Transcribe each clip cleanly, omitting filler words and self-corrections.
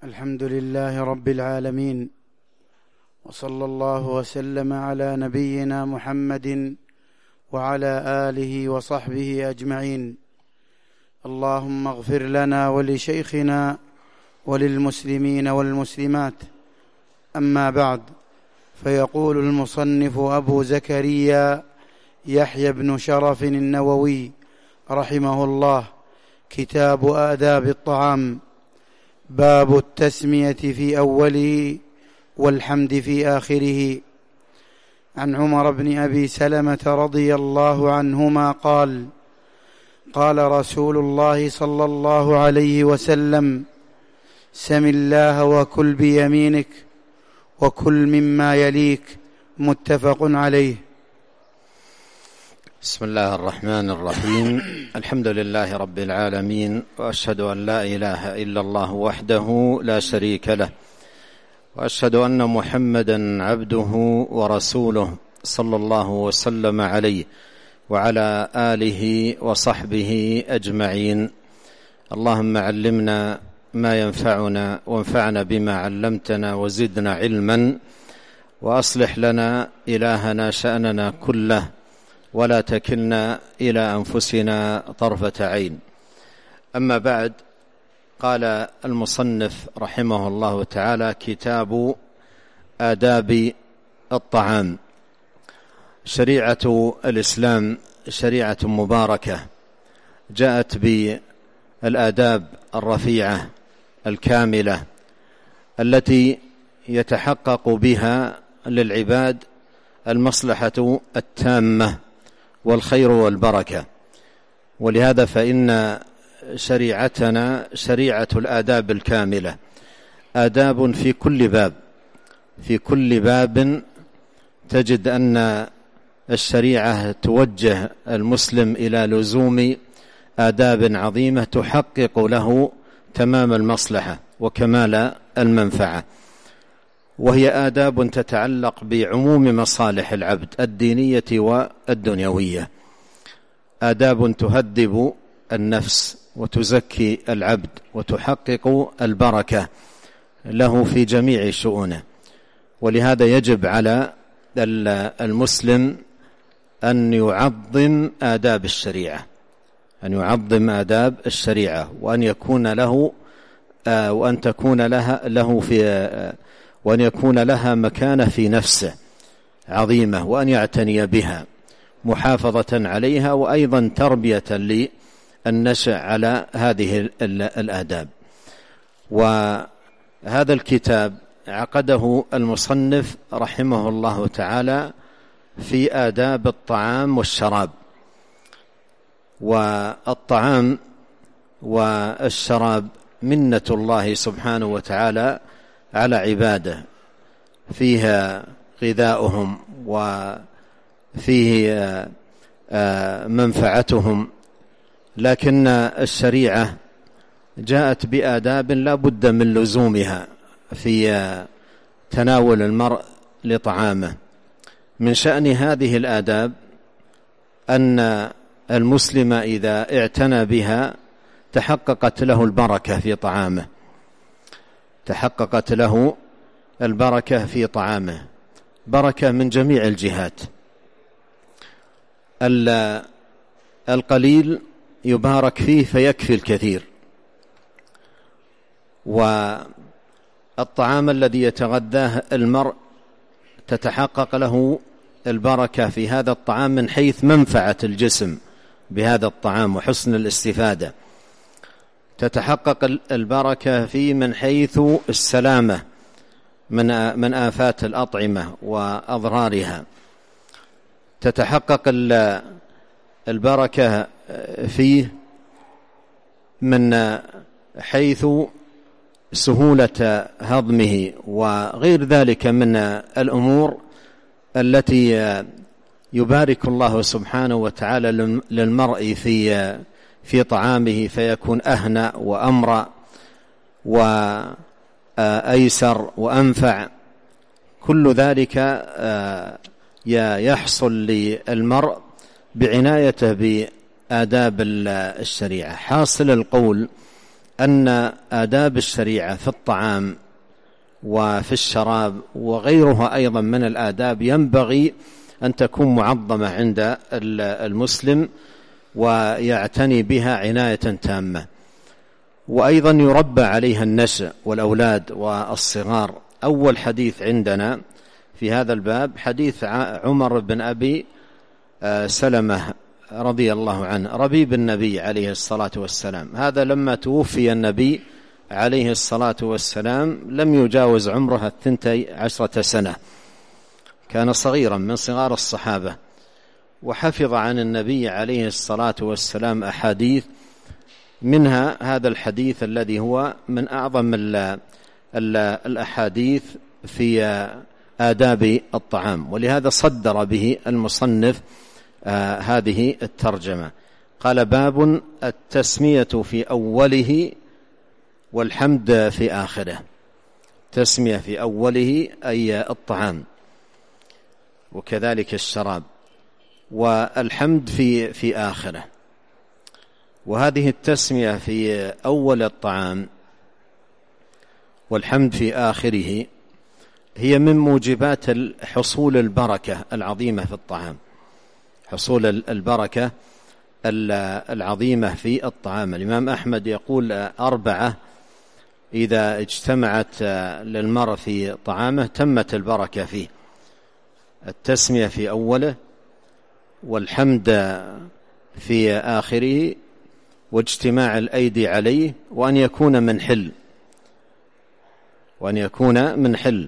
الحمد لله رب العالمين، وصلى الله وسلم على نبينا محمد وعلى آله وصحبه أجمعين. اللهم اغفر لنا ولشيخنا وللمسلمين والمسلمات. أما بعد، فيقول المصنف أبو زكريا يحيى بن شرف النووي رحمه الله: كتاب آداب الطعام، باب التسمية في أوله والحمد في آخره. عن عمر بن أبي سلمة رضي الله عنهما قال: قال رسول الله صلى الله عليه وسلم: سم الله وكل بيمينك وكل مما يليك. متفق عليه. بسم الله الرحمن الرحيم. الحمد لله رب العالمين، وأشهد أن لا إله إلا الله وحده لا شريك له، وأشهد أن محمدا عبده ورسوله صلى الله وسلم عليه وعلى آله وصحبه أجمعين. اللهم علمنا ما ينفعنا وانفعنا بما علمتنا وزدنا علما، وأصلح لنا إلهنا شأننا كله، ولا تكلنا إلى أنفسنا طرفة عين. أما بعد، قال المصنف رحمه الله تعالى: كتاب آداب الطعام. شريعة الإسلام شريعة مباركة، جاءت بالآداب الرفيعة الكاملة التي يتحقق بها للعباد المصلحة التامة والخير والبركة. ولهذا فإن شريعتنا شريعة الآداب الكاملة، آداب في كل باب، في كل باب تجد أن الشريعة توجه المسلم إلى لزوم آداب عظيمة تحقق له تمام المصلحة وكمال المنفعة، وهي آداب تتعلق بعموم مصالح العبد الدينية والدنيوية، آداب تهذب النفس وتزكي العبد وتحقق البركة له في جميع شؤونه. ولهذا يجب على المسلم أن يعظم آداب الشريعة، أن يعظم آداب الشريعة، وأن يكون له وأن تكون له في وأن يكون لها مكانة في نفسه عظيمة، وأن يعتني بها محافظة عليها، وأيضا تربية للنشأ على هذه الآداب. وهذا الكتاب عقده المصنف رحمه الله تعالى في آداب الطعام والشراب. والطعام والشراب منة الله سبحانه وتعالى على عباده، فيها غذاؤهم وفيه منفعتهم، لكن الشريعة جاءت بآداب لا بد من لزومها في تناول المرء لطعامه. من شأن هذه الآداب أن المسلم إذا اعتنى بها تحققت له البركة في طعامه، تحققت له البركة في طعامه، بركة من جميع الجهات. القليل يبارك فيه فيكفي الكثير، والطعام الذي يتغذاه المرء تتحقق له البركة في هذا الطعام من حيث منفعة الجسم بهذا الطعام وحسن الاستفادة، تتحقق البركة فيه من حيث السلامة من آفات الأطعمة وأضرارها، تتحقق البركة فيه من حيث سهولة هضمه وغير ذلك من الأمور التي يبارك الله سبحانه وتعالى للمرء في طعامه، فيكون أهنأ وأمرأ وأيسر وأنفع. كل ذلك يحصل للمرء بعنايته بآداب الشريعة. حاصل القول أن آداب الشريعة في الطعام وفي الشراب وغيرها أيضا من الآداب ينبغي أن تكون معظمة عند المسلم ويعتني بها عناية تامة، وأيضا يربى عليها النشء والأولاد والصغار. أول حديث عندنا في هذا الباب حديث عمر بن أبي سلمة رضي الله عنه ربيب النبي عليه الصلاة والسلام. هذا لما توفي النبي عليه الصلاة والسلام لم يجاوز عمره 12 سنة، كان صغيرا من صغار الصحابة، وحفظ عن النبي عليه الصلاة والسلام أحاديث، منها هذا الحديث الذي هو من أعظم الأحاديث في آداب الطعام، ولهذا صدر به المصنف هذه الترجمة. قال: باب التسمية في أوله والحمد في آخره. تسمية في أوله أي الطعام، وكذلك الشراب، والحمد في آخره. وهذه التسمية في أول الطعام والحمد في آخره هي من موجبات حصول البركة العظيمة في الطعام، حصول البركة العظيمة في الطعام. الإمام أحمد يقول 4 إذا اجتمعت للمرء في طعامه تمت البركة فيه: التسمية في أوله، والحمد في آخره، واجتماع الأيدي عليه، وأن يكون من حل.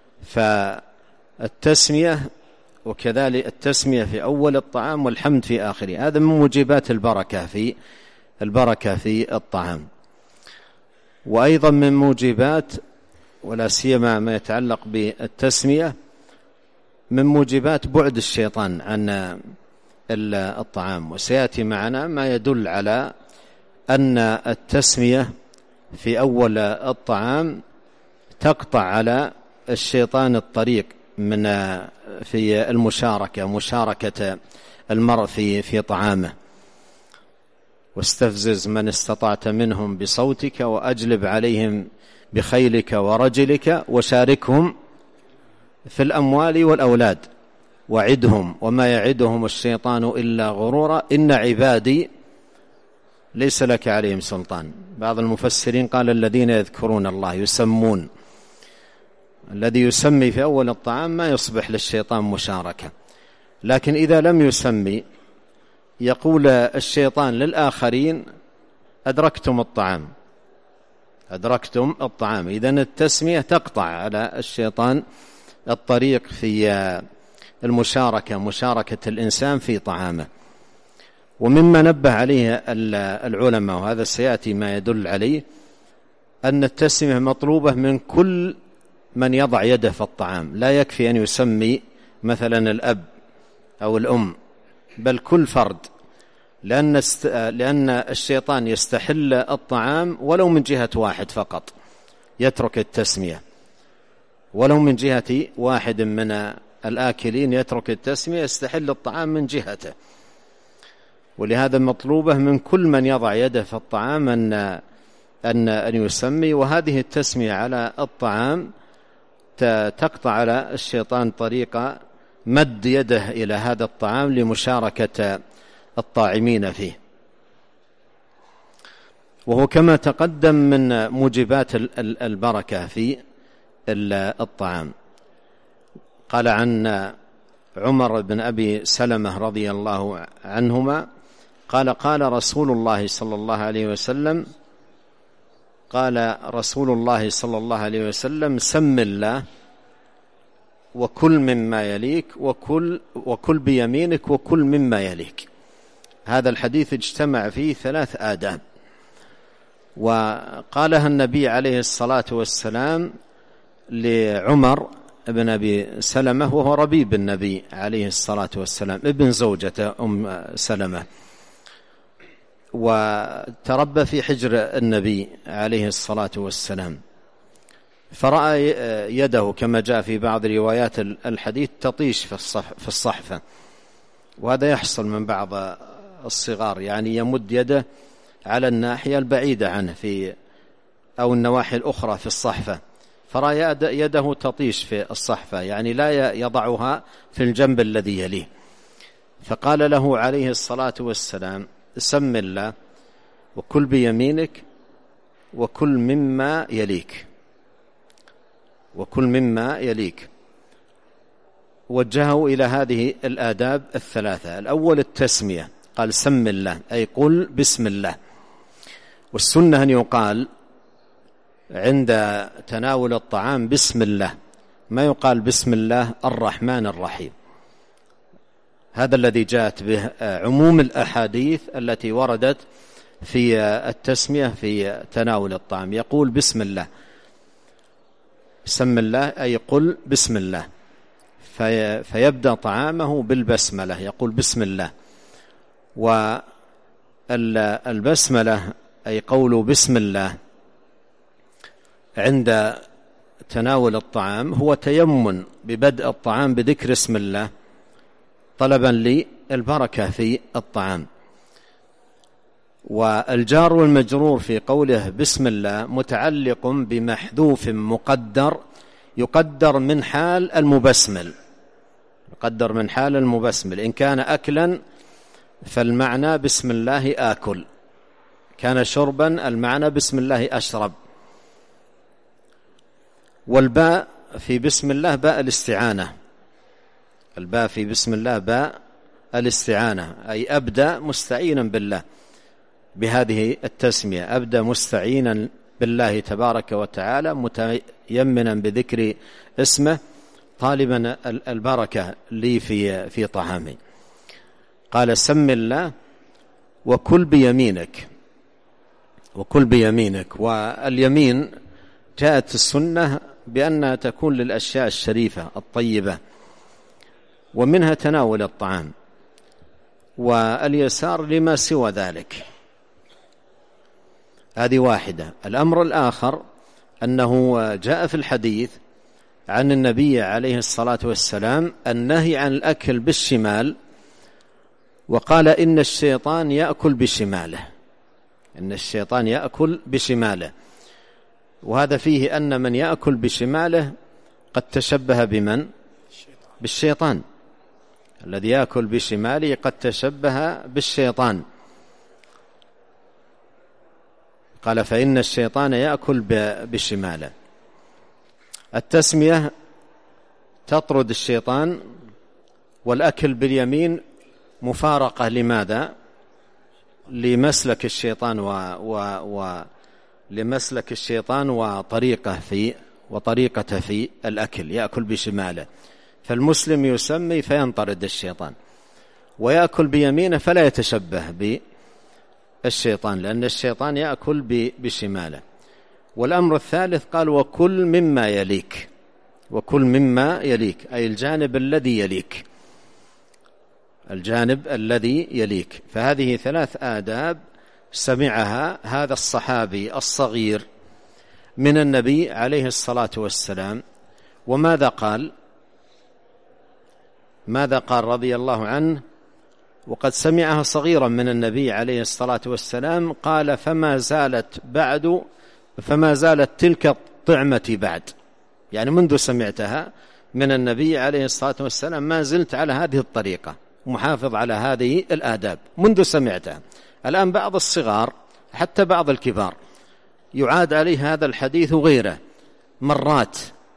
فالتسمية وكذلك التسمية في أول الطعام والحمد في آخره، هذا من موجبات البركة في الطعام. وأيضا من موجبات، ولا سيما ما يتعلق بالتسمية، من موجبات بعد الشيطان عن الطعام. وسيأتي معنا ما يدل على أن التسمية في أول الطعام تقطع على الشيطان الطريق في مشاركة المرء في طعامه. واستفزز من استطعت منهم بصوتك وأجلب عليهم بخيلك ورجلك وشاركهم في الأموال والأولاد وعدهم وما يعدهم الشيطان إلا غرورا إن عبادي ليس لك عليهم سلطان. بعض المفسرين قال الذين يذكرون الله يسمون. الذي يسمي في أول الطعام ما يصبح للشيطان مشاركة، لكن إذا لم يسمي يقول الشيطان للآخرين أدركتم الطعام. إذن التسمية تقطع على الشيطان الطريق في مشاركة الإنسان في طعامه. ومما نبه عليه العلماء، وهذا سيأتي ما يدل عليه، أن التسمية مطلوبة من كل من يضع يده في الطعام. لا يكفي أن يسمي مثلا الأب أو الأم، بل كل فرد، لأن الشيطان يستحل الطعام ولو من جهة واحد فقط، يترك التسمية، ولو من جهة واحد من الآكلين يترك التسمية، يستحل الطعام من جهته. ولهذا مطلوبة من كل من يضع يده في الطعام أن يسمي. وهذه التسمية على الطعام تقطع على الشيطان طريق مد يده إلى هذا الطعام لمشاركة الطاعمين فيه. وهو كما تقدم من موجبات البركة في الطعام. قال عن عمر بن أبي سلمة رضي الله عنهما قال رسول الله صلى الله عليه وسلم سم الله وكل مما يليك وكل بيمينك وكل مما يليك. هذا الحديث اجتمع فيه 3 آداب، وقالها النبي عليه الصلاة والسلام لعمر ابن أبي سلمة، وهو ربيب النبي عليه الصلاة والسلام، ابن زوجة أم سلمة، وتربى في حجر النبي عليه الصلاة والسلام. فرأى يده كما جاء في بعض روايات الحديث تطيش في الصحفة، وهذا يحصل من بعض الصغار، يعني يمد يده على الناحية البعيدة عنه أو النواحي الأخرى في الصحفة، فرأى يده تطيش في الصحفة، يعني لا يضعها في الجنب الذي يليه، فقال له عليه الصلاة والسلام: سم الله وكل بيمينك وكل مما يليك، وكل مما يليك. وجهه إلى هذه الآداب الثلاثة. الأول التسمية، قال: سم الله، أي قل بسم الله. والسنة أن يقال عند تناول الطعام بسم الله، ما يقال بسم الله الرحمن الرحيم. هذا الذي جاءت به عموم الأحاديث التي وردت في التسمية في تناول الطعام، يقول بسم الله. سم الله أي قل بسم الله، فيبدأ طعامه بالبسملة، يقول بسم الله. والبسملة أي قول بسم الله عند تناول الطعام هو تيمن ببدء الطعام بذكر اسم الله طلبا للبركة في الطعام. والجار والمجرور في قوله بسم الله متعلق بمحذوف مقدر يقدر من حال المبسمل، يقدر من حال المبسمل. إن كان أكلا فالمعنى بسم الله آكل، كان شربا المعنى بسم الله أشرب. والباء في بسم الله باء الاستعانة، الباء في بسم الله باء الاستعانة، أي أبدأ مستعينا بالله بهذه التسمية، أبدأ مستعينا بالله تبارك وتعالى متيمنا بذكر اسمه طالبا البركة لي في طعامي. قال: سم الله وكل بيمينك، وكل بيمينك. واليمين جاءت السنة بأنها تكون للأشياء الشريفة الطيبة، ومنها تناول الطعام، واليسار لما سوى ذلك. هذه واحدة. الأمر الآخر أنه جاء في الحديث عن النبي عليه الصلاة والسلام النهي عن الأكل بالشمال، وقال: إن الشيطان يأكل بشماله، إن الشيطان يأكل بشماله. وهذا فيه أن من يأكل بشماله قد تشبه بمن؟ بالشيطان. الذي يأكل بشماله قد تشبه بالشيطان. قال: فإن الشيطان يأكل بشماله. التسمية تطرد الشيطان، والأكل باليمين مفارقة لماذا؟ لمسلك الشيطان لمسلك الشيطان وطريقته في الأكل، يأكل بشماله. فالمسلم يسمي فينطرد الشيطان، ويأكل بيمينه فلا يتشبه بالشيطان، لأن الشيطان يأكل بشماله. والأمر الثالث قال: وكل مما يليك، وكل مما يليك، أي الجانب الذي يليك، الجانب الذي يليك. فهذه ثلاث آداب سمعها هذا الصحابي الصغير من النبي عليه الصلاة والسلام. وماذا قال؟ ماذا قال رضي الله عنه وقد سمعها صغيرا من النبي عليه الصلاة والسلام؟ قال: فما زالت تلك الطعمة بعد، يعني منذ سمعتها من النبي عليه الصلاة والسلام ما زلت على هذه الطريقة، محافظ على هذه الآداب منذ سمعتها. الآن بعض الصغار حتى بعض الكبار يعاد عليه هذا الحديث وغيره مرات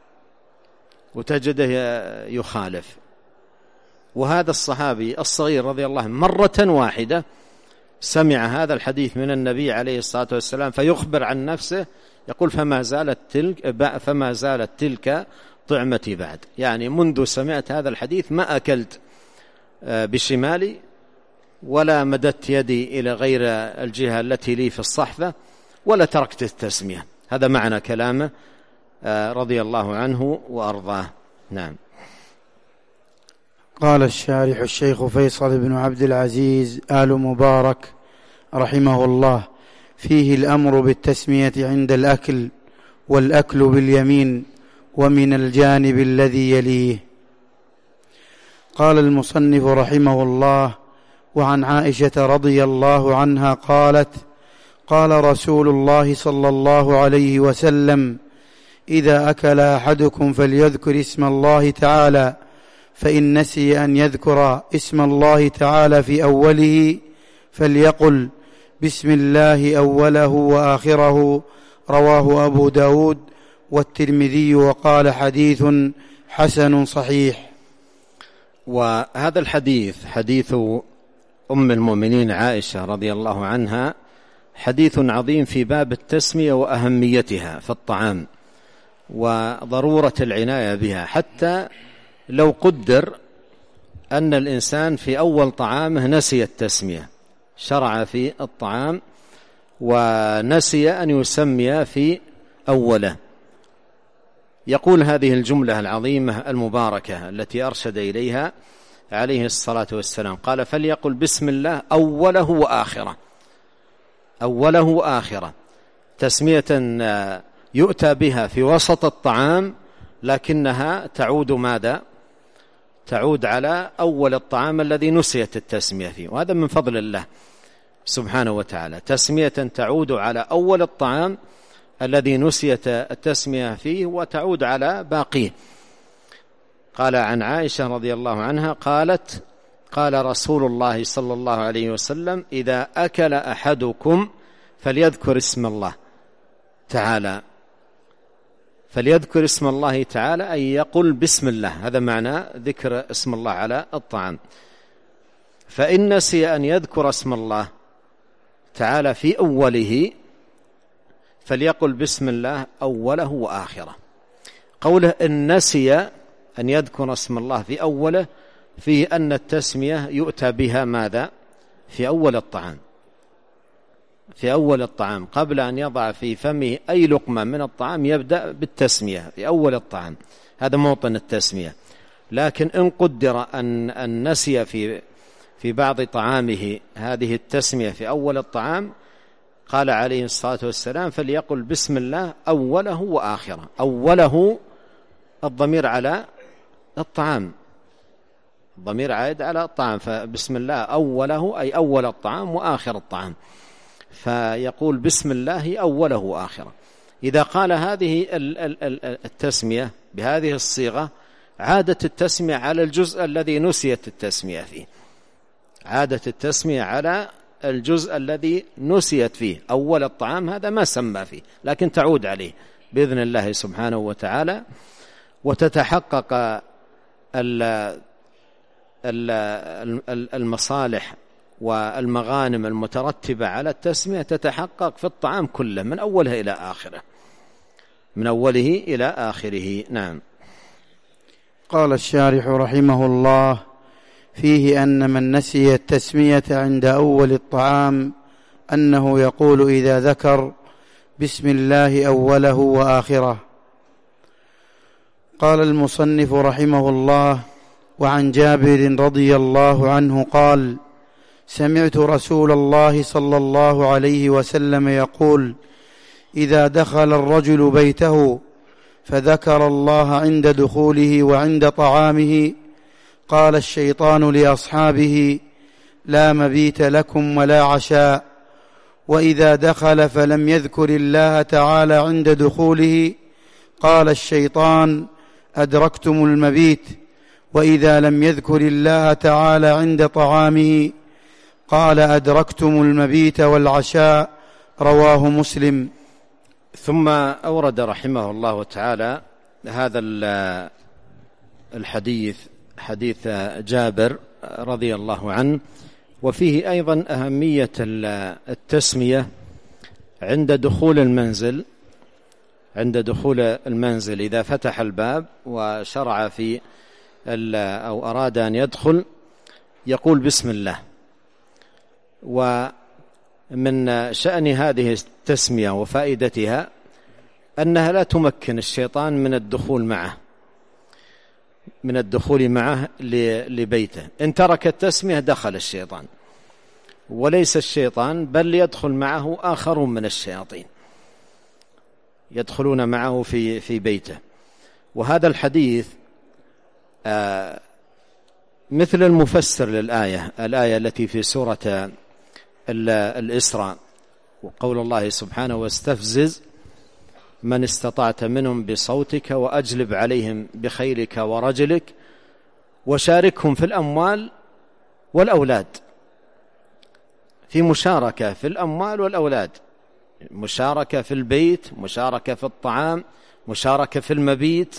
وتجده يخالف. وهذا الصحابي الصغير رضي الله عنه مرة واحدة سمع هذا الحديث من النبي عليه الصلاة والسلام فيخبر عن نفسه، يقول: فما زالت تلك طعمتي بعد، يعني منذ سمعت هذا الحديث ما أكلت بشمالي ولا مددت يدي إلى غير الجهة التي لي في الصحفة ولا تركت التسمية. هذا معنى كلامه رضي الله عنه وأرضاه. نعم. قال الشارح الشيخ فيصل بن عبد العزيز آل مبارك رحمه الله: فيه الأمر بالتسمية عند الأكل، والأكل باليمين ومن الجانب الذي يليه. قال المصنف رحمه الله: وعن عائشة رضي الله عنها قالت: قال رسول الله صلى الله عليه وسلم: إذا أكل أحدكم فليذكر اسم الله تعالى، فإن نسي أن يذكر اسم الله تعالى في أوله فليقل: بسم الله أوله وآخره. رواه أبو داود والترمذي وقال: حديث حسن صحيح. وهذا الحديث حديث أم المؤمنين عائشة رضي الله عنها حديث عظيم في باب التسمية وأهميتها في الطعام وضرورة العناية بها، حتى لو قدر أن الإنسان في أول طعامه نسي التسمية، شرع في الطعام ونسي أن يسمي في أوله، يقول هذه الجملة العظيمة المباركة التي أرشد إليها عليه الصلاة والسلام، قال: فليقل بسم الله أوله وآخره. أوله وآخره تسمية يؤتى بها في وسط الطعام، لكنها تعود ماذا؟ تعود على أول الطعام الذي نسيت التسمية فيه، وهذا من فضل الله سبحانه وتعالى، تسمية تعود على أول الطعام الذي نسيت التسمية فيه وتعود على باقيه. قال عن عائشة رضي الله عنها قالت: قال رسول الله صلى الله عليه وسلم: إذا أكل أحدكم فليذكر اسم الله تعالى. فليذكر اسم الله تعالى أي يقول بسم الله، هذا معنى ذكر اسم الله على الطعام. فإن نسي أن يذكر اسم الله تعالى في أوله فليقل بسم الله أوله وآخره. قوله إن نسي أن يذكر اسم الله في أوله فيه أن التسمية يؤتى بها ماذا؟ في أول الطعام، في أول الطعام قبل أن يضع في فمه أي لقمة من الطعام يبدأ بالتسمية في أول الطعام، هذا موطن التسمية. لكن إن قدر أن نسي في بعض طعامه هذه التسمية في أول الطعام، قال عليه الصلاة والسلام: فليقل بسم الله أوله وآخره. أوله الضمير على الطعام، الضمير عائد على الطعام، فبسم الله أوله أي أول الطعام وآخر الطعام، فيقول بسم الله أوله وآخره. إذا قال هذه التسمية بهذه الصيغة عادت التسمية على الجزء الذي نسيت التسمية فيه، عادت التسمية على الجزء الذي نسيت فيه. أول الطعام هذا ما سمى فيه، لكن تعود عليه بإذن الله سبحانه وتعالى، وتتحقق المصالح والمغانم المترتبة على التسمية تتحقق في الطعام كله من أوله إلى آخره، من أوله إلى آخره. نعم. قال الشارح رحمه الله: فيه أن من نسي التسمية عند أول الطعام أنه يقول إذا ذكر بسم الله أوله وآخره. قال المصنف رحمه الله: وعن جابر رضي الله عنه قال: سمعت رسول الله صلى الله عليه وسلم يقول: إذا دخل الرجل بيته فذكر الله عند دخوله وعند طعامه قال الشيطان لأصحابه: لا مبيت لكم ولا عشاء. وإذا دخل فلم يذكر الله تعالى عند دخوله قال الشيطان: أدركتم المبيت. وإذا لم يذكر الله تعالى عند طعامه قال: أدركتم المبيت والعشاء. رواه مسلم. ثم أورد رحمه الله تعالى هذا الحديث، حديث جابر رضي الله عنه، وفيه أيضا أهمية التسمية عند دخول المنزل. عند دخول المنزل إذا فتح الباب وشرع في أو أراد أن يدخل يقول بسم الله. ومن شأن هذه التسمية وفائدتها أنها لا تمكن الشيطان من الدخول معه لبيته. إن ترك التسمية دخل الشيطان، وليس الشيطان بل يدخل معه آخرون من الشياطين يدخلون معه في بيته. وهذا الحديث مثل المفسر للآية التي في سورة الإسراء: وقول الله سبحانه واستفزز من استطعت منهم بصوتك وأجلب عليهم بخيلك ورجلك وشاركهم في الأموال والأولاد. في مشاركة في الأموال والأولاد، مشاركة في البيت، مشاركة في الطعام، مشاركة في المبيت،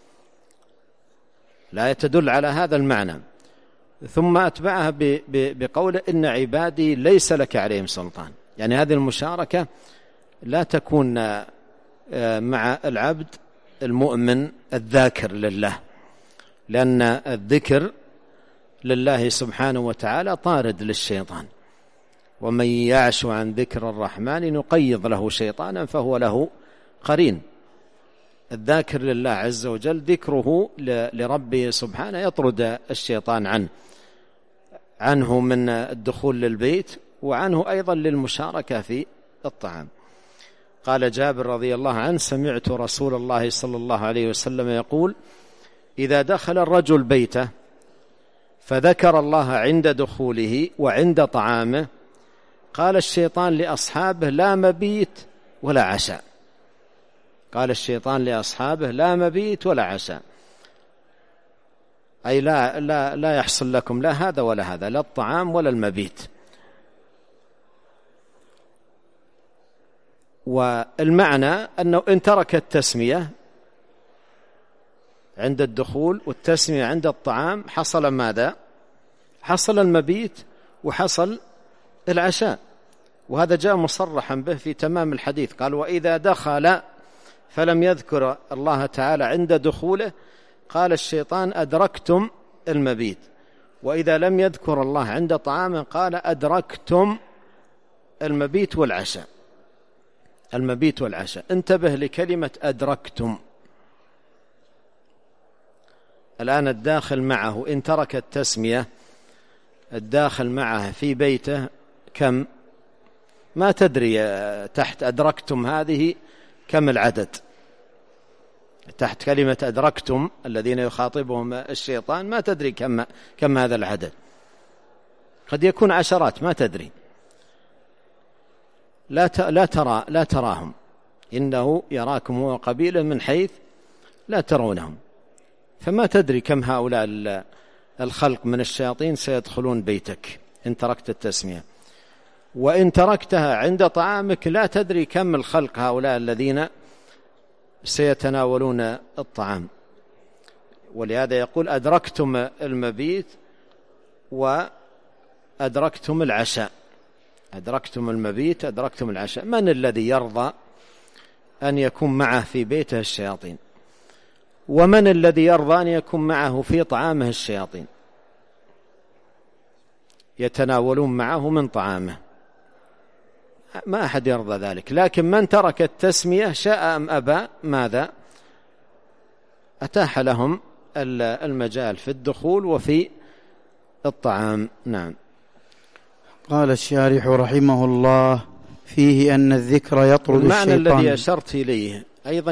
لا تدل على هذا المعنى. ثم أتبعها بقول إن عبادي ليس لك عليهم سلطان، يعني هذه المشاركة لا تكون مع العبد المؤمن الذاكر لله، لأن الذكر لله سبحانه وتعالى طارد للشيطان، ومن يعش عن ذكر الرحمن نقيض له شيطانا فهو له قرين. الذاكر لله عز وجل ذكره لربه سبحانه يطرد الشيطان عنه من الدخول للبيت، وعنه أيضا للمشاركة في الطعام. قال جابر رضي الله عنه: سمعت رسول الله صلى الله عليه وسلم يقول: إذا دخل الرجل بيته فذكر الله عند دخوله وعند طعامه قال الشيطان لأصحابه لا مبيت ولا عشاء. قال الشيطان لأصحابه لا مبيت ولا عشاء، أي لا يحصل لكم لا هذا ولا هذا، لا الطعام ولا المبيت. والمعنى أنه إن ترك التسمية عند الدخول والتسمية عند الطعام حصل ماذا؟ حصل المبيت وحصل العشاء، وهذا جاء مصرحا به في تمام الحديث. قال: وإذا دخل فلم يذكر الله تعالى عند دخوله قال الشيطان أدركتم المبيت، وإذا لم يذكر الله عند طعامه قال أدركتم المبيت والعشاء. المبيت والعشاء، انتبه لكلمة أدركتم. الآن الداخل معه إن ترك التسمية، الداخل معه في بيته كم؟ ما تدري تحت أدركتم هذه كم العدد، تحت كلمة أدركتم الذين يخاطبهم الشيطان ما تدري كم هذا العدد، قد يكون عشرات ما تدري. لا تراهم، إنه يراكم هو قبيلا من حيث لا ترونهم، فما تدري كم هؤلاء الخلق من الشياطين سيدخلون بيتك إن تركت التسمية. وإن تركتها عند طعامك لا تدري كم الخلق هؤلاء الذين سيتناولون الطعام. ولهذا يقول أدركتم المبيت وأدركتم العشاء. أدركتم المبيت أدركتم العشاء. من الذي يرضى أن يكون معه في بيته الشياطين؟ ومن الذي يرضى أن يكون معه في طعامه الشياطين يتناولون معه من طعامه؟ ما أحد يرضى ذلك. لكن من ترك التسمية شاء أم أبى ماذا؟ أتاح لهم المجال في الدخول وفي الطعام. نعم. قال الشارح رحمه الله: فيه أن الذكر يطرد الشيطان. المعنى الذي أشرت إليه أيضا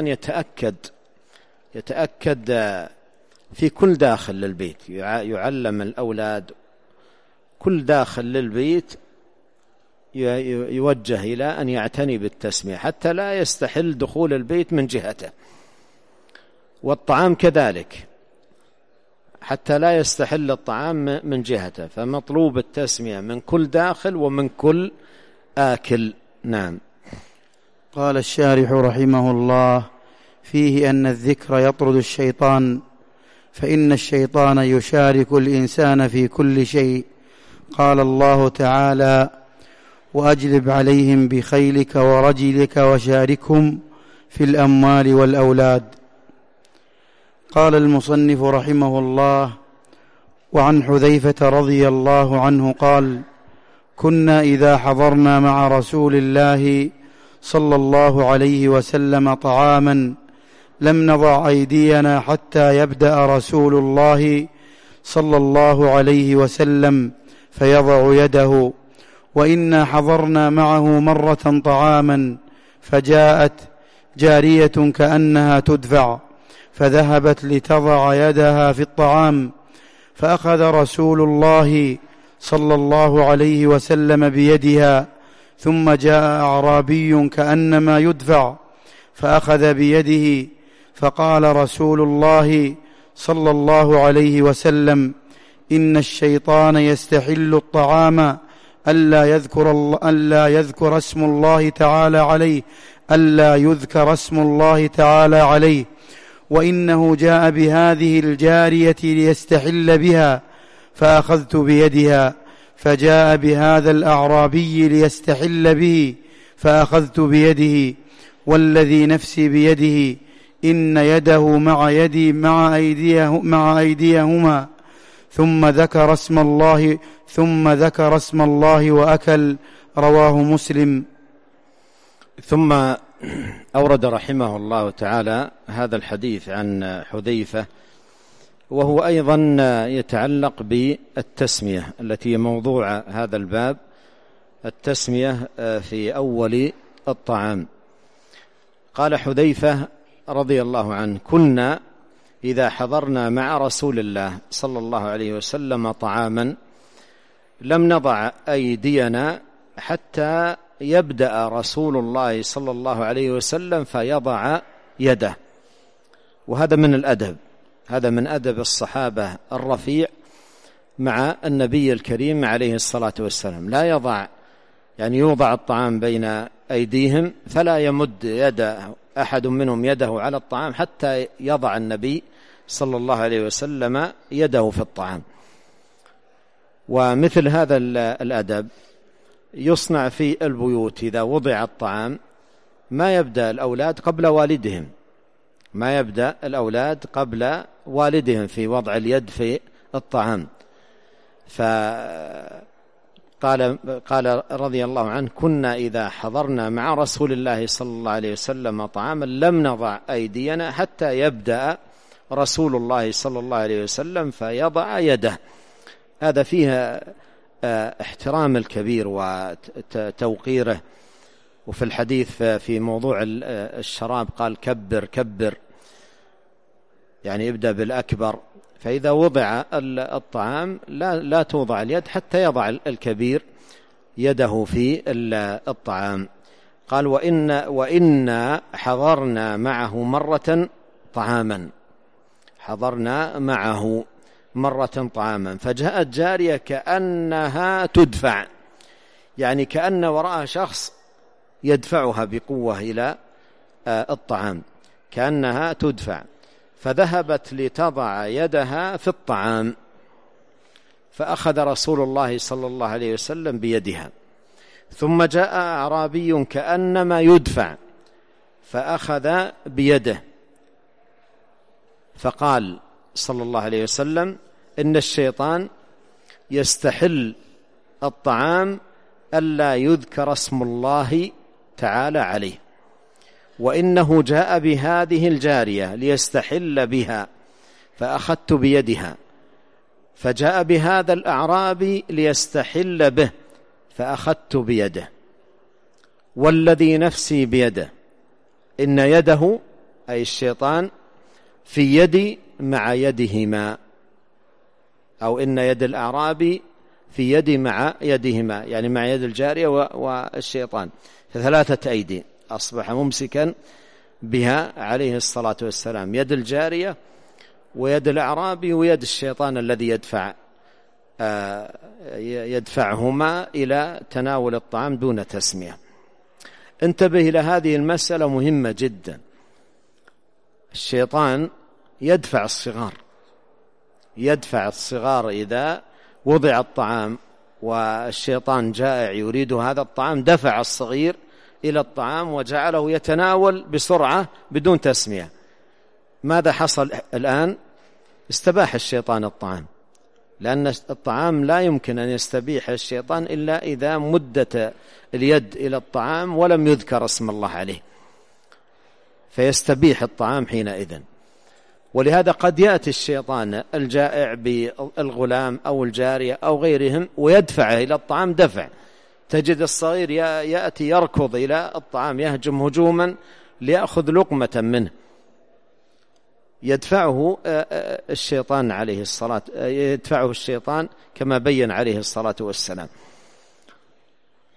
يتأكد في كل داخل للبيت، يعلم الأولاد كل داخل للبيت يوجه إلى أن يعتني بالتسمية حتى لا يستحل دخول البيت من جهته، والطعام كذلك حتى لا يستحل الطعام من جهته، فمطلوب التسمية من كل داخل ومن كل آكل. نعم. قال الشارح رحمه الله: فيه أن الذكر يطرد الشيطان، فإن الشيطان يشارك الإنسان في كل شيء. قال الله تعالى: وأجلب عليهم بخيلك ورجلك وشاركهم في الأموال والأولاد. قال المصنف رحمه الله: وعن حذيفة رضي الله عنه قال: كنا إذا حضرنا مع رسول الله صلى الله عليه وسلم طعاما لم نضع أيدينا حتى يبدأ رسول الله صلى الله عليه وسلم فيضع يده، وإنا حضرنا معه مرة طعاما فجاءت جارية كأنها تدفع فذهبت لتضع يدها في الطعام، فأخذ رسول الله صلى الله عليه وسلم بيدها ثم جاء أعرابي كأنما يدفع فأخذ بيده، فقال رسول الله صلى الله عليه وسلم: إن الشيطان يستحل الطعام ألا يذكر اسم الله تعالى عليه، وإنه جاء بهذه الجارية ليستحل بها فأخذت بيدها، فجاء بهذا الأعرابي ليستحل به فأخذت بيده، والذي نفسي بيده إن يده مع يدي مع أيديهما، ثم ذكر اسم الله وأكل. رواه مسلم. ثم أورد رحمه الله تعالى هذا الحديث عن حذيفة، وهو أيضا يتعلق بالتسمية التي موضوع هذا الباب، التسمية في أول الطعام. قال حذيفة رضي الله عنه: كنا إذا حضرنا مع رسول الله صلى الله عليه وسلم طعاما لم نضع أيدينا حتى يبدأ رسول الله صلى الله عليه وسلم فيضع يده. وهذا من الأدب، هذا من أدب الصحابة الرفيع مع النبي الكريم عليه الصلاة والسلام. لا يوضع الطعام بين أيديهم، فلا يمد يده أحد منهم يده على الطعام حتى يضع النبي صلى الله عليه وسلم يده في الطعام. ومثل هذا الأدب يصنع في البيوت. إذا وضع الطعام ما يبدأ الأولاد قبل والدهم في وضع اليد في الطعام. قال رضي الله عنه: كنا إذا حضرنا مع رسول الله صلى الله عليه وسلم طعاما لم نضع أيدينا حتى يبدأ رسول الله صلى الله عليه وسلم فيضع يده. هذا فيها احترام الكبير وتوقيره. وفي الحديث في موضوع الشراب قال: كبر، يعني ابدأ بالأكبر. فإذا وضع الطعام لا توضع اليد حتى يضع الكبير يده في الطعام. قال: وإنا حضرنا معه مرة طعاما فجاءت جارية كأنها تدفع، يعني كأن وراءها شخص يدفعها بقوة إلى الطعام، كأنها تدفع، فذهبت لتضع يدها في الطعام، فأخذ رسول الله صلى الله عليه وسلم بيدها. ثم جاء أعرابي كأنما يدفع فأخذ بيده، فقال صلى الله عليه وسلم: إن الشيطان يستحل الطعام ألا يذكر اسم الله تعالى عليه، وإنه جاء بهذه الجارية ليستحل بها فأخذت بيدها، فجاء بهذا الأعرابي ليستحل به فأخذت بيده، والذي نفسي بيده إن يده أي الشيطان في يدي مع يدهما، أو إن يد الأعرابي في يدي مع يدهما، يعني مع يد الجارية والشيطان، فثلاثة أيدي أصبح ممسكا بها عليه الصلاة والسلام، يد الجارية ويد الأعرابي ويد الشيطان الذي يدفعهما إلى تناول الطعام دون تسمية. انتبه إلى هذه المسألة مهمة جدا. الشيطان يدفع الصغار إذا وضع الطعام والشيطان جائع يريد هذا الطعام، دفع الصغير إلى الطعام وجعله يتناول بسرعة بدون تسمية. ماذا حصل الآن؟ استباح الشيطان الطعام، لأن الطعام لا يمكن أن يستبيح الشيطان إلا إذا مدت اليد إلى الطعام ولم يذكر اسم الله عليه، فيستبيح الطعام حينئذ. ولهذا قد يأتي الشيطان الجائع بالغلام أو الجارية أو غيرهم ويدفعه إلى الطعام دفع، تجد الصغير يأتي يركض إلى الطعام يهجم هجوما ليأخذ لقمة منه، يدفعه الشيطان كما بين عليه الصلاة والسلام.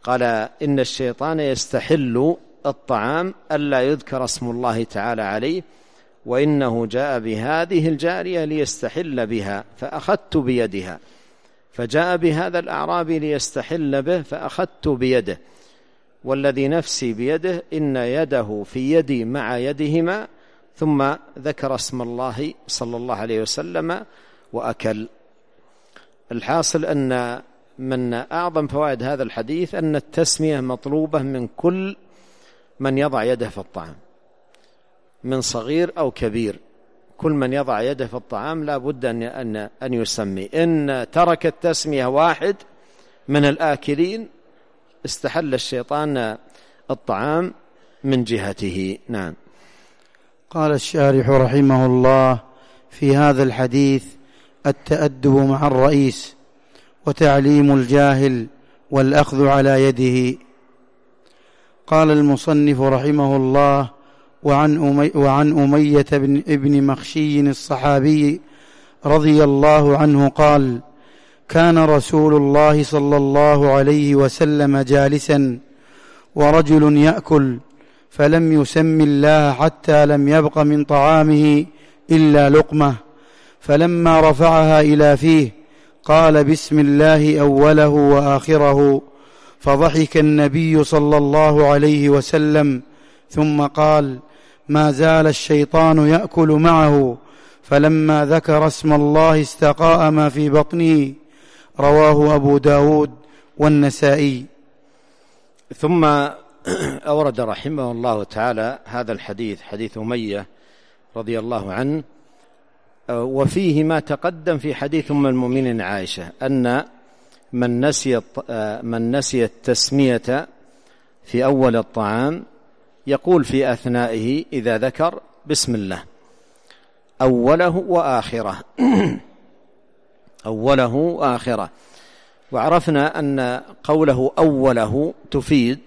قال إن الشيطان يستحل الطعام ألا يذكر اسم الله تعالى عليه، وإنه جاء بهذه الجارية ليستحل بها فأخذت بيدها، فجاء بهذا الأعرابي ليستحل به فأخذت بيده، والذي نفسي بيده إن يده في يدي مع يدهما، ثم ذكر اسم الله صلى الله عليه وسلم وأكل. الحاصل أن من أعظم فوائد هذا الحديث أن التسمية مطلوبة من كل من يضع يده في الطعام، من صغير أو كبير، كل من يضع يده في الطعام لا بد أن يسمي. إن ترك التسمية واحد من الآكلين استحل الشيطان الطعام من جهته. نعم. قال الشارح رحمه الله: في هذا الحديث التأدب مع الرئيس وتعليم الجاهل والأخذ على يده. قال المصنف رحمه الله: وعن أمية بن مخشي الصحابي رضي الله عنه قال: كان رسول الله صلى الله عليه وسلم جالسا ورجل يأكل فلم يسم الله حتى لم يبق من طعامه إلا لقمة، فلما رفعها إلى فيه قال بسم الله أوله وآخره، فضحك النبي صلى الله عليه وسلم ثم قال: ما زال الشيطان يأكل معه، فلما ذكر اسم الله استقاء ما في بطنه. رواه أبو داود والنسائي. ثم أورد رحمه الله تعالى هذا الحديث، حديث أمية رضي الله عنه، وفيه ما تقدم في حديث أم المؤمنين عائشة أن من نسي التسمية في أول الطعام يقول في أثنائه إذا ذكر بسم الله أوله وآخره أوله وآخره. وعرفنا أن قوله أوله تفيد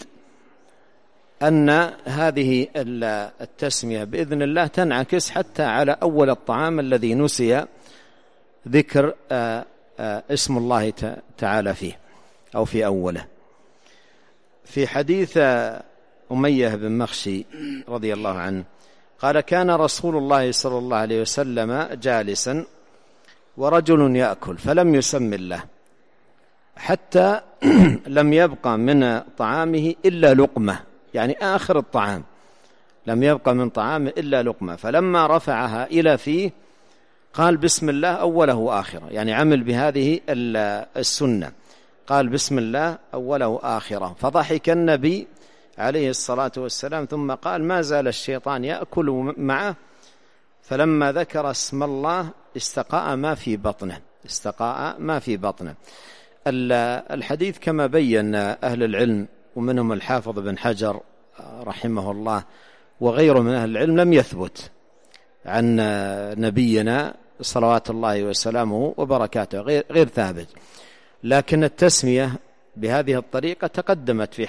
أن هذه التسمية بإذن الله تنعكس حتى على أول الطعام الذي نسي ذكر اسم الله تعالى فيه أو في أوله. في حديث أمية بن مخشي رضي الله عنه قال: كان رسول الله صلى الله عليه وسلم جالسا ورجل يأكل فلم يسم الله حتى لم يبقى من طعامه إلا لقمة، يعني آخر الطعام، لم يبقى من طعامه إلا لقمة، فلما رفعها إلى فيه قال بسم الله أوله وآخره، يعني عمل بهذه السنة، قال بسم الله أوله وآخره، فضحك النبي عليه الصلاة والسلام ثم قال: ما زال الشيطان يأكل معه، فلما ذكر اسم الله استقاء ما في بطنه، استقاء ما في بطنه. الحديث كما بين أهل العلم ومنهم الحافظ بن حجر رحمه الله وغيره من أهل العلم لم يثبت عن نبينا صلوات الله وسلامه وبركاته، غير ثابت، لكن التسمية بهذه الطريقة تقدمت في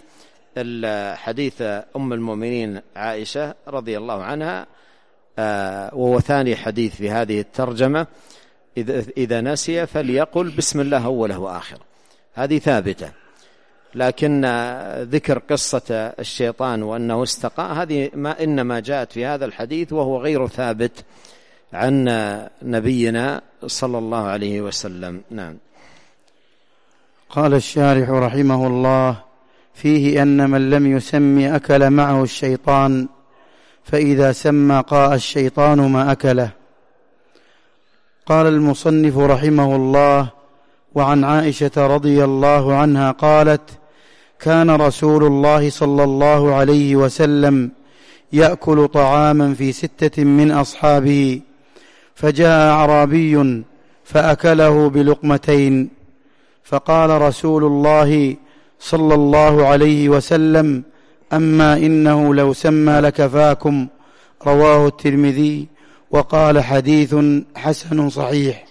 حديث أم المؤمنين عائشة رضي الله عنها، وهو ثاني حديث في هذه الترجمة: إذا نسي فليقل بسم الله أوله وآخره. هذه ثابتة، لكن ذكر قصة الشيطان وأنه استقاء هذه إنما جاءت في هذا الحديث وهو غير ثابت عن نبينا صلى الله عليه وسلم. نعم. قال الشارح رحمه الله: فيه أن من لم يسمي أكل معه الشيطان، فإذا سمى قاء الشيطان ما أكله. قال المصنف رحمه الله: وعن عائشة رضي الله عنها قالت: كان رسول الله صلى الله عليه وسلم يأكل طعاما في 6 من أصحابه، فجاء أعرابي فأكله بلقمتين، فقال رسول الله صلى الله عليه وسلم: أما إنه لو سمى لكفاكم. رواه الترمذي وقال حديث حسن صحيح.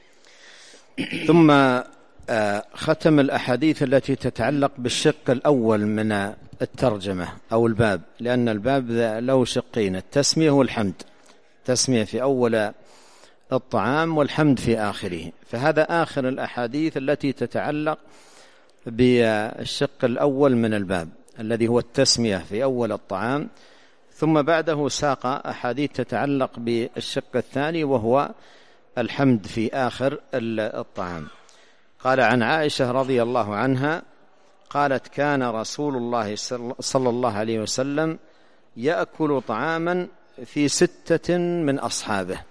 ثم ختم الأحاديث التي تتعلق بالشق الأول من الترجمة أو الباب، لأن الباب له شقين: التسمية والحمد، التسمية في أول الطعام والحمد في آخره. فهذا آخر الأحاديث التي تتعلق بالشق الأول من الباب الذي هو التسمية في أول الطعام، ثم بعده ساق أحاديث تتعلق بالشق الثاني وهو الحمد في آخر الطعام. قال عن عائشة رضي الله عنها قالت: كان رسول الله صلى الله عليه وسلم يأكل طعاما في 6 من أصحابه،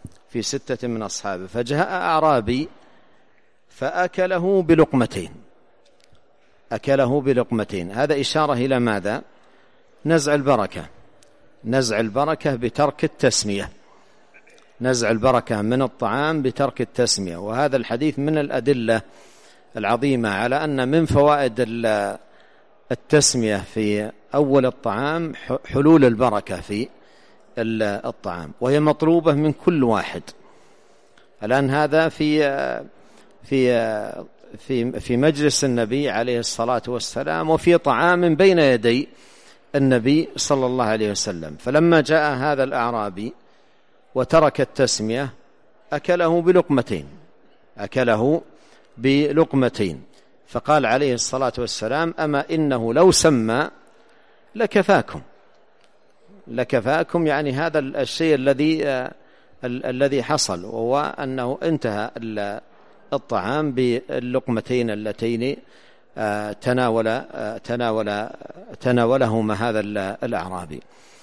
فجاء أعرابي فأكله بلقمتين. هذا إشارة إلى ماذا؟ نزع البركة بترك التسمية، نزع البركة من الطعام بترك التسمية. وهذا الحديث من الأدلة العظيمة على أن من فوائد التسمية في أول الطعام حلول البركة في الطعام، وهي مطلوبة من كل واحد. الآن هذا في مجلس النبي عليه الصلاة والسلام، وفي طعام بين يدي النبي صلى الله عليه وسلم. فلما جاء هذا الأعرابي وترك التسمية أكله بلقمتين، فقال عليه الصلاة والسلام: أما إنه لو سمى لكفاكم، يعني هذا الشيء الذي حصل، وهو أنه انتهى الطعام باللقمتين اللتين تناولهما هذا الأعرابي.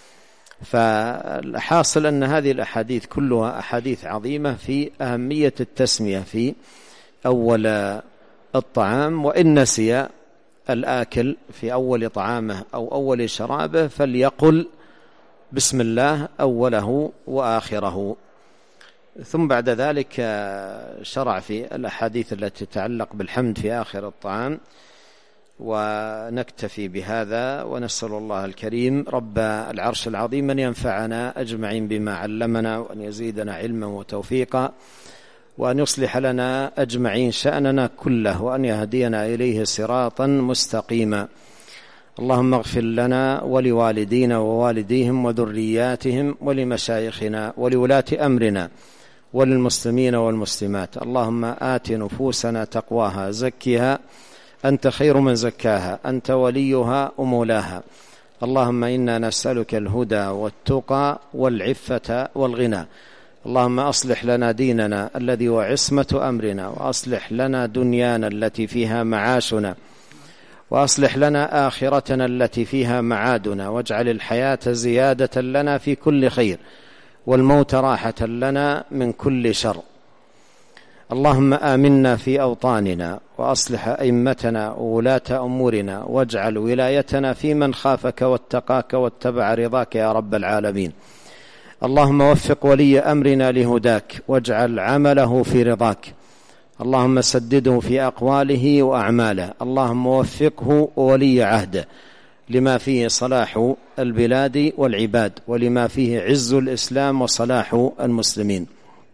فالحاصل أن هذه الأحاديث كلها أحاديث عظيمة في أهمية التسمية في أول الطعام، وإن نسي الآكل في أول طعامه أو أول شرابه فليقل بسم الله أوله وآخره. ثم بعد ذلك شرع في الأحاديث التي تتعلق بالحمد في آخر الطعام. ونكتفي بهذا، ونسأل الله الكريم رب العرش العظيم أن ينفعنا أجمعين بما علمنا، وأن يزيدنا علما وتوفيقا، وأن يصلح لنا أجمعين شأننا كله، وأن يهدينا إليه صراطا مستقيما. اللهم اغفر لنا ولوالدينا ووالديهم وذرياتهم ولمشايخنا ولولاة أمرنا وللمسلمين والمسلمات. اللهم آت نفوسنا تقواها، زكها أنت خير من زكاها، أنت وليها ومولاها. اللهم إنا نسألك الهدى والتقى والعفة والغنى. اللهم أصلح لنا ديننا الذي هو عصمة أمرنا، وأصلح لنا دنيانا التي فيها معاشنا، وأصلح لنا آخرتنا التي فيها معادنا، واجعل الحياة زيادة لنا في كل خير، والموت راحة لنا من كل شر. اللهم آمنا في أوطاننا، وأصلح أئمتنا وولاة أمورنا، واجعل ولايتنا في من خافك واتقاك واتبع رضاك يا رب العالمين. اللهم وفق ولي أمرنا لهداك، واجعل عمله في رضاك. اللهم سدده في أقواله وأعماله. اللهم وفقه وولي عهده لما فيه صلاح البلاد والعباد، ولما فيه عز الإسلام وصلاح المسلمين.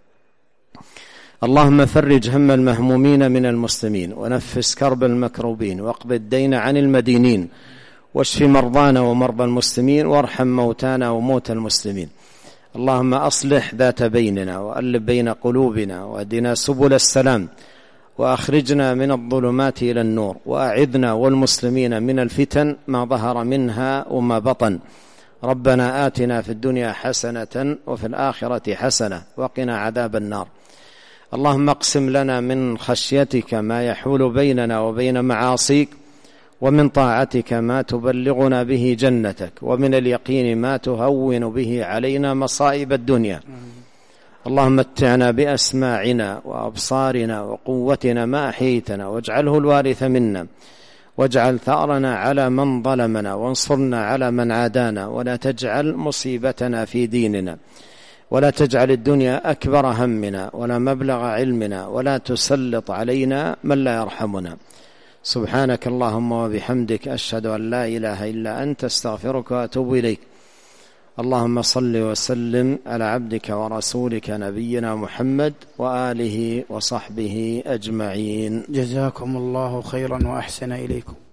اللهم فرج هم المهمومين من المسلمين، ونفس كرب المكروبين، واقض الدين عن المدينين، واشف مرضانا ومرضى المسلمين، وارحم موتانا وموتى المسلمين. اللهم أصلح ذات بيننا، وألف بين قلوبنا، واهدنا سبل السلام، وأخرجنا من الظلمات إلى النور، وأعذنا والمسلمين من الفتن ما ظهر منها وما بطن. ربنا آتنا في الدنيا حسنة وفي الآخرة حسنة وقنا عذاب النار. اللهم اقسم لنا من خشيتك ما يحول بيننا وبين معاصيك، ومن طاعتك ما تبلغنا به جنتك، ومن اليقين ما تهون به علينا مصائب الدنيا. اللهم متعنا بأسماعنا وأبصارنا وقوتنا ما أحييتنا، واجعله الوارث منا، واجعل ثأرنا على من ظلمنا، وانصرنا على من عادانا، ولا تجعل مصيبتنا في ديننا، ولا تجعل الدنيا أكبر همنا ولا مبلغ علمنا، ولا تسلط علينا من لا يرحمنا. سبحانك اللهم وبحمدك، أشهد أن لا إله إلا أنت، استغفرك وأتوب إليك. اللهم صل وسلم على عبدك ورسولك نبينا محمد وآله وصحبه أجمعين. جزاكم الله خيرا وأحسن إليكم.